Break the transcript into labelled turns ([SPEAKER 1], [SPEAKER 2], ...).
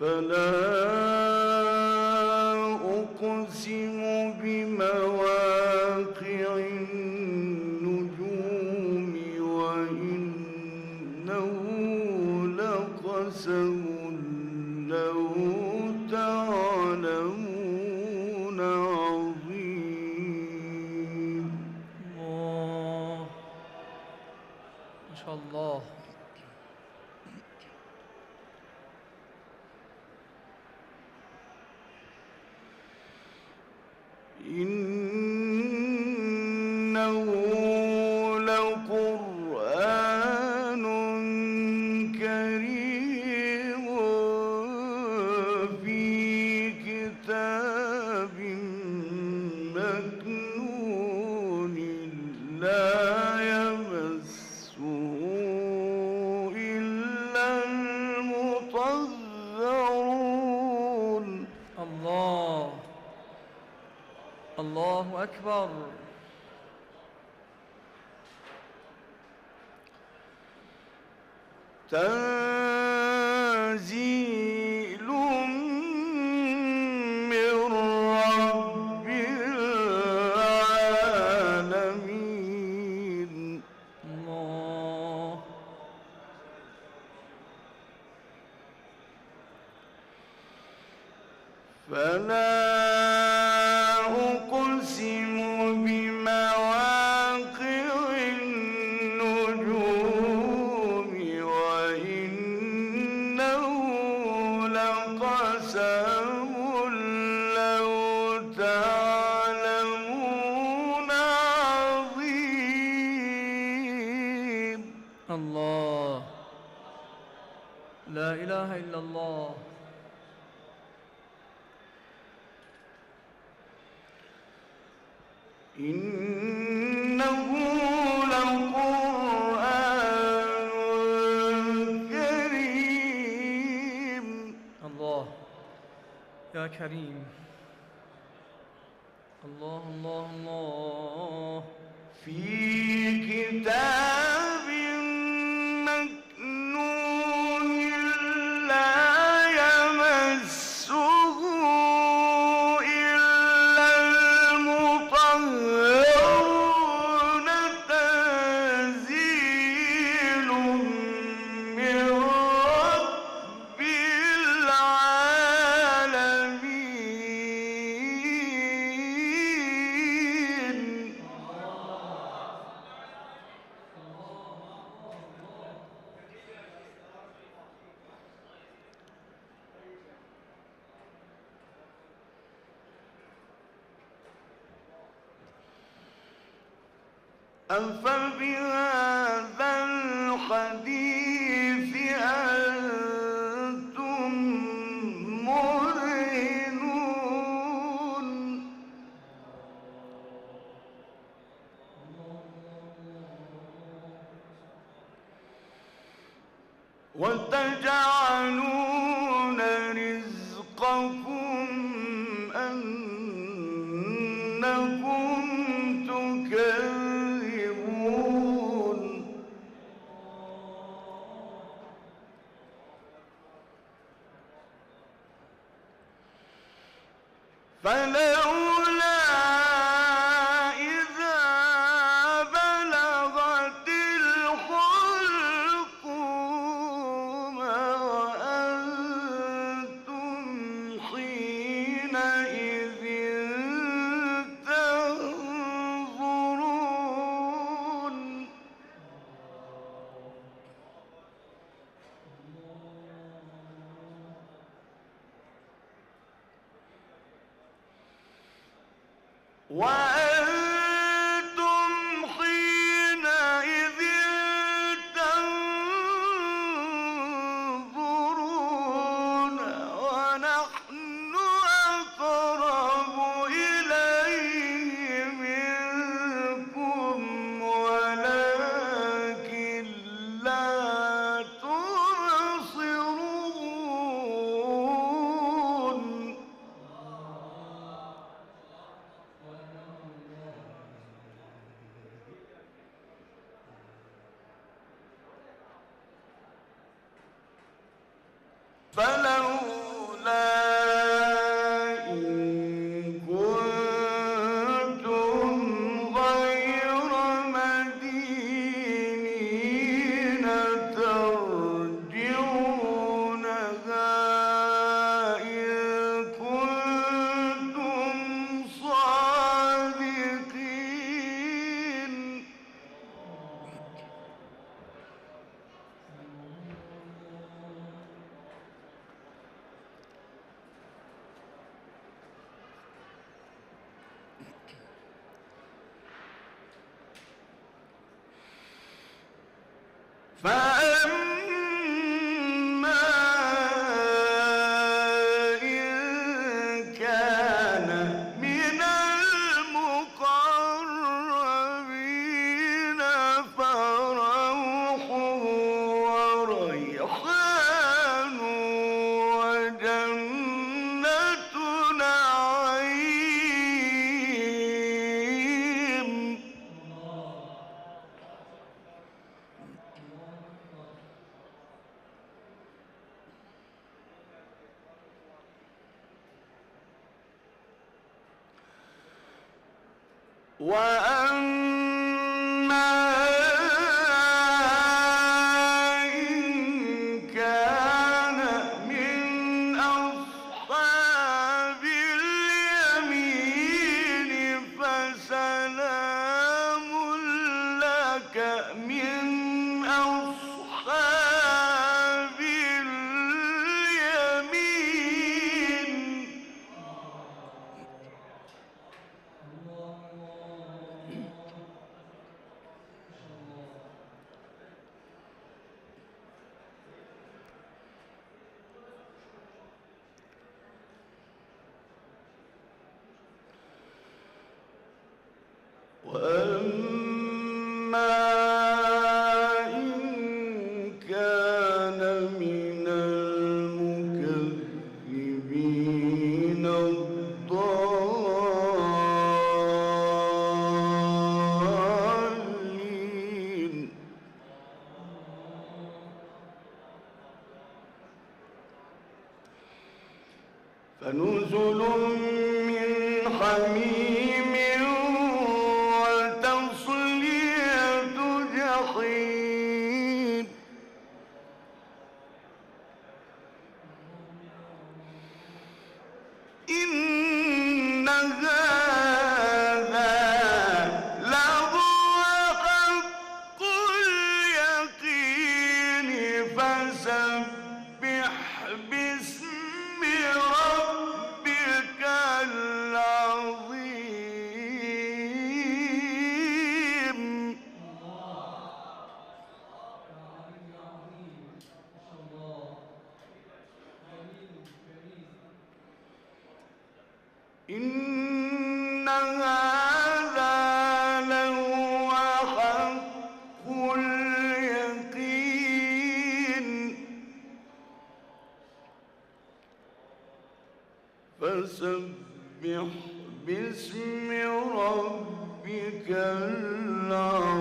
[SPEAKER 1] فلا أقسم بمواقع النجوم وإنه لقسم لو تعلمون عظيم.
[SPEAKER 2] الله ما شاء الله.
[SPEAKER 1] إنه لقرآن كريم في كتاب مكنون لا يمسه إلا المطهرون.
[SPEAKER 2] الله الله أكبر.
[SPEAKER 1] تنزيل من رب العالمين.
[SPEAKER 2] الله
[SPEAKER 1] فلا أقسم بمواقع النجوم وإنه لقسم لو تعلمون عظيم.
[SPEAKER 2] الله لا إله إلا الله.
[SPEAKER 1] إنه لقرآن كريم.
[SPEAKER 2] الله يا كريم. الله الله الله.
[SPEAKER 1] في كتاب مكنون لا يمسه إلا المطهرون. تنزيل من رب العالمين. أفبهذا الحديث أنتم مدهنون. وتجعلون رزقكم أنكم تكذبون. فلولا إذا بلغت الحلقوم وأنتم حينئذ تنظرون. وأنتم حينئذ تنظرون ونحن أقرب إليه منكم ولكن لا تبصرون. فلولا فأما إن كان من المقربين فروح وريحان وجنة نعيم. وأما إن كان من أصحاب اليمين فسلام لك من أصحاب اليمين. وأما إن كان من المكذبين الضالين فنزل من حميم وتصلية جحيم. إن هذا لهو حق اليقين فسبح باسم ربك العظيم. إن هذا لهو حق اليقين فسبح باسم ربك العظيم.